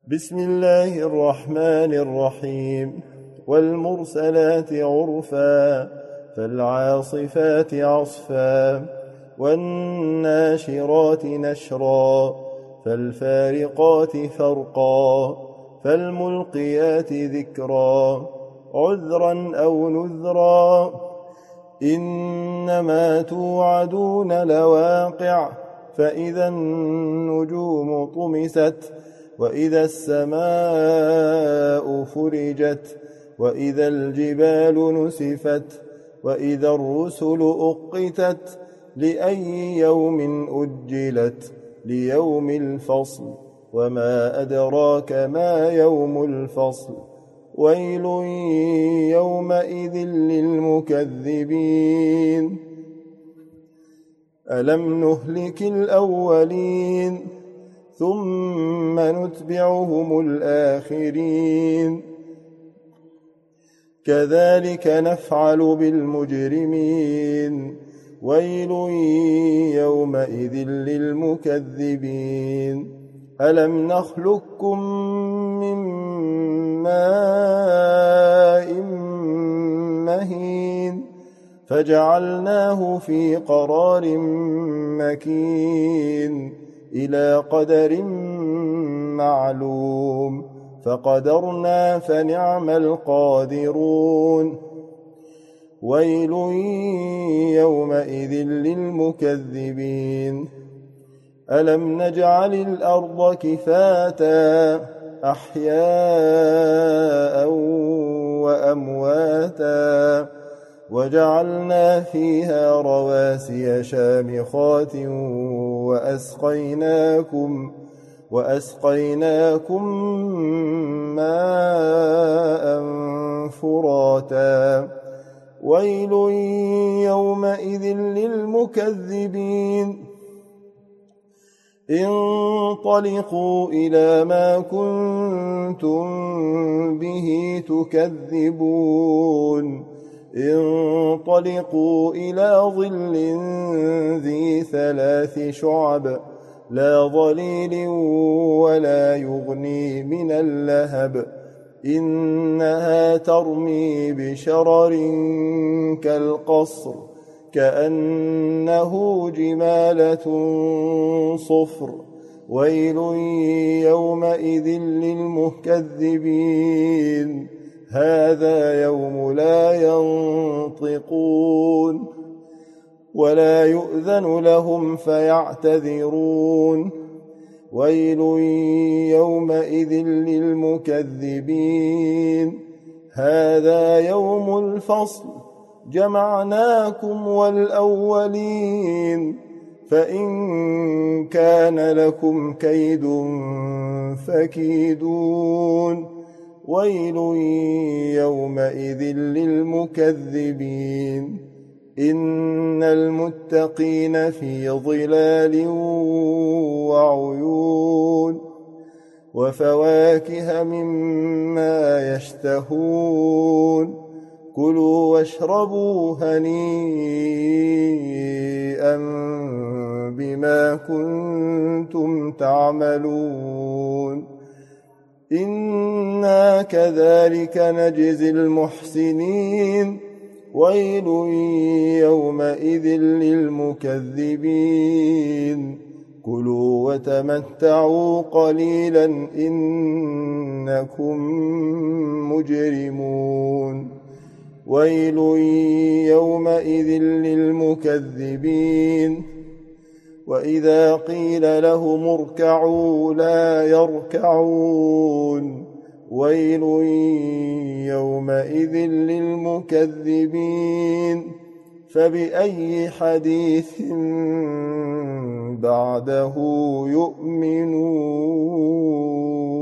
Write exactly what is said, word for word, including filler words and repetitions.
بسم الله الرحمن الرحيم والمرسلات عرفا فالعاصفات عصفا والناشرات نشرا فالفارقات فرقا فالملقيات ذكرا عذرا أو نذرا إنما توعدون لواقع فإذا النجوم طمست وإذا السماء فرجت وإذا الجبال نسفت وإذا الرسل أقتت لأي يوم أجلت ليوم الفصل وما أدراك ما يوم الفصل ويل يومئذ للمكذبين ألم نهلك الأولين ثم نتبعهم الآخرين كذلك نفعل بالمجرمين ويل يومئذ للمكذبين ألم نخلقكم من ماء مهين فجعلناه في قرار مكين إلى قدر معلوم فقدرنا فنعم القادرون ويل يومئذ للمكذبين ألم نجعل الأرض كفاتا أحياء وأمواتا وجعلنا فيها رواسي شامخات وأسقيناكم وأسقيناكم ماء فراتا ويل يومئذ للمكذبين انطلقوا إلى ما كنتم به تكذبون انطلقوا إلى ظل ذي ثلاث شعب لا ظليل ولا يغني من اللهب إنها ترمي بشرر كالقصر كأنه جمالة صفر ويل يومئذ للمكذبين هذا يوم لا ينطقون ولا يؤذن لهم فيعتذرون ويل يومئذ للمكذبين هذا يوم الفصل جمعناكم والأولين فإن كان لكم كيد فكيدون ويل يومئذ للمكذبين إن المتقين في ظلال وعيون وفواكه مما يشتهون كلوا واشربوا هنيئا بما كنتم تعملون إنا كذلك نجزي المحسنين ويل يومئذ للمكذبين كلوا وتمتعوا قليلا إنكم مجرمون ويل يومئذ للمكذبين وإذا قيل لهم اركعوا لا يركعون ويل يومئذ للمكذبين فبأي حديث بعده يؤمنون